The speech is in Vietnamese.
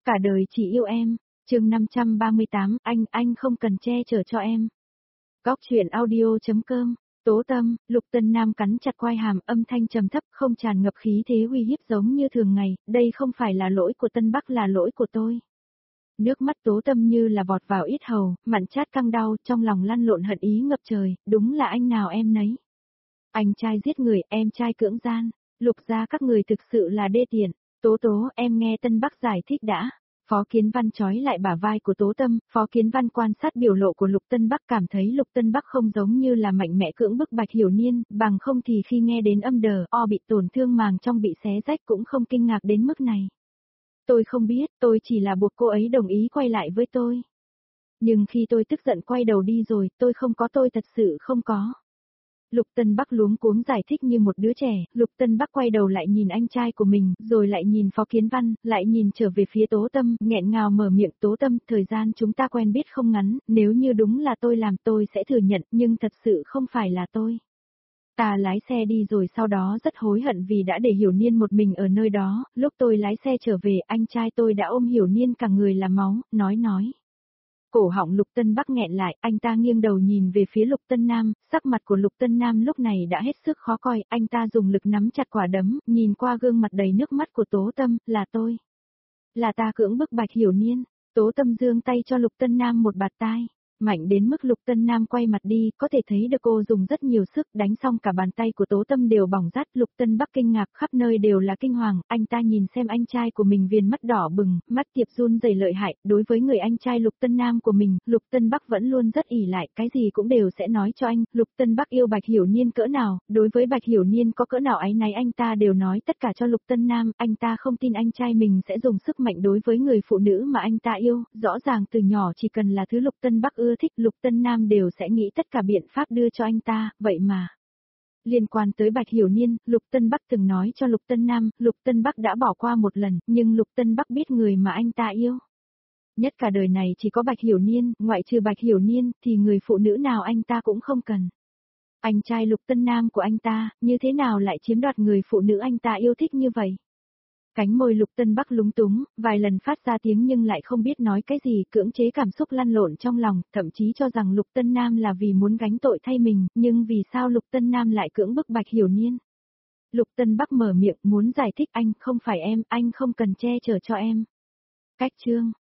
Cả đời chỉ yêu em. Chương 538, anh không cần che chở cho em. Góc truyện audio.com. Tố Tâm. Lục Tân Nam cắn chặt quai hàm, âm thanh trầm thấp, không tràn ngập khí thế uy hiếp giống như thường ngày, đây không phải là lỗi của Tân Bắc, là lỗi của tôi. Nước mắt Tố Tâm như là vọt vào yết hầu, mặn chát căng đau, trong lòng lăn lộn hận ý ngập trời, đúng là anh nào em nấy. Anh trai giết người, em trai cưỡng gian, Lục gia các người thực sự là đê tiện. Tố Tố, em nghe Tân Bắc giải thích đã. Phó Kiến Văn trói lại bả vai của Tố Tâm, Phó Kiến Văn quan sát biểu lộ của Lục Tân Bắc, cảm thấy Lục Tân Bắc không giống như là mạnh mẽ cưỡng bức Bạch Hiểu Niên, bằng không thì khi nghe đến âm đờ o bị tổn thương màng trong bị xé rách cũng không kinh ngạc đến mức này. Tôi không biết, tôi chỉ là buộc cô ấy đồng ý quay lại với tôi. Nhưng khi tôi tức giận quay đầu đi rồi, tôi thật sự không có. Lục Tân Bắc luống cuống giải thích như một đứa trẻ, Lục Tân Bắc quay đầu lại nhìn anh trai của mình, rồi lại nhìn Phó Kiến Văn, lại nhìn trở về phía Tố Tâm, nghẹn ngào mở miệng. Tố Tâm, thời gian chúng ta quen biết không ngắn, nếu như đúng là tôi làm tôi sẽ thừa nhận, nhưng thật sự không phải là tôi. Ta lái xe đi rồi sau đó rất hối hận vì đã để Hiểu Niên một mình ở nơi đó, lúc tôi lái xe trở về anh trai tôi đã ôm Hiểu Niên cả người là máu, nói. Cổ họng Lục Tân Bắc nghẹn lại, anh ta nghiêng đầu nhìn về phía Lục Tân Nam, sắc mặt của Lục Tân Nam lúc này đã hết sức khó coi, anh ta dùng lực nắm chặt quả đấm, nhìn qua gương mặt đầy nước mắt của Tố Tâm, là tôi. Là ta cưỡng bức Bạch Hiểu Niên. Tố Tâm giương tay cho Lục Tân Nam một bạt tai, mạnh đến mức Lục Tân Nam quay mặt đi, có thể thấy được cô dùng rất nhiều sức, đánh xong cả bàn tay của Tố Tâm đều bỏng rát. Lục Tân Bắc kinh ngạc, khắp nơi đều là kinh hoàng, anh ta nhìn xem anh trai của mình viền mắt đỏ bừng, mắt tiệp run rẩy lợi hại, đối với người anh trai Lục Tân Nam của mình, Lục Tân Bắc vẫn luôn rất ỷ lại, cái gì cũng đều sẽ nói cho anh. Lục Tân Bắc yêu Bạch Hiểu Niên cỡ nào, đối với Bạch Hiểu Niên có cỡ nào áy náy anh ta đều nói tất cả cho Lục Tân Nam, anh ta không tin anh trai mình sẽ dùng sức mạnh đối với người phụ nữ mà anh ta yêu, rõ ràng từ nhỏ chỉ cần là thứ Lục Tân Bắc ưa thích, Lục Tân Nam đều sẽ nghĩ tất cả biện pháp đưa cho anh ta, vậy mà. Liên quan tới Bạch Hiểu Niên, Lục Tân Bắc từng nói cho Lục Tân Nam, Lục Tân Bắc đã bỏ qua một lần, nhưng Lục Tân Bắc biết người mà anh ta yêu. Nhất cả đời này chỉ có Bạch Hiểu Niên, ngoại trừ Bạch Hiểu Niên, thì người phụ nữ nào anh ta cũng không cần. Anh trai Lục Tân Nam của anh ta, như thế nào lại chiếm đoạt người phụ nữ anh ta yêu thích như vậy? Cánh môi Lục Tân Bắc lúng túng, vài lần phát ra tiếng nhưng lại không biết nói cái gì, cưỡng chế cảm xúc lăn lộn trong lòng, thậm chí cho rằng Lục Tân Nam là vì muốn gánh tội thay mình, nhưng vì sao Lục Tân Nam lại cưỡng bức Bạch Hiểu Niên? Lục Tân Bắc mở miệng, muốn giải thích, anh không phải em, anh không cần che chở cho em. Cách chương.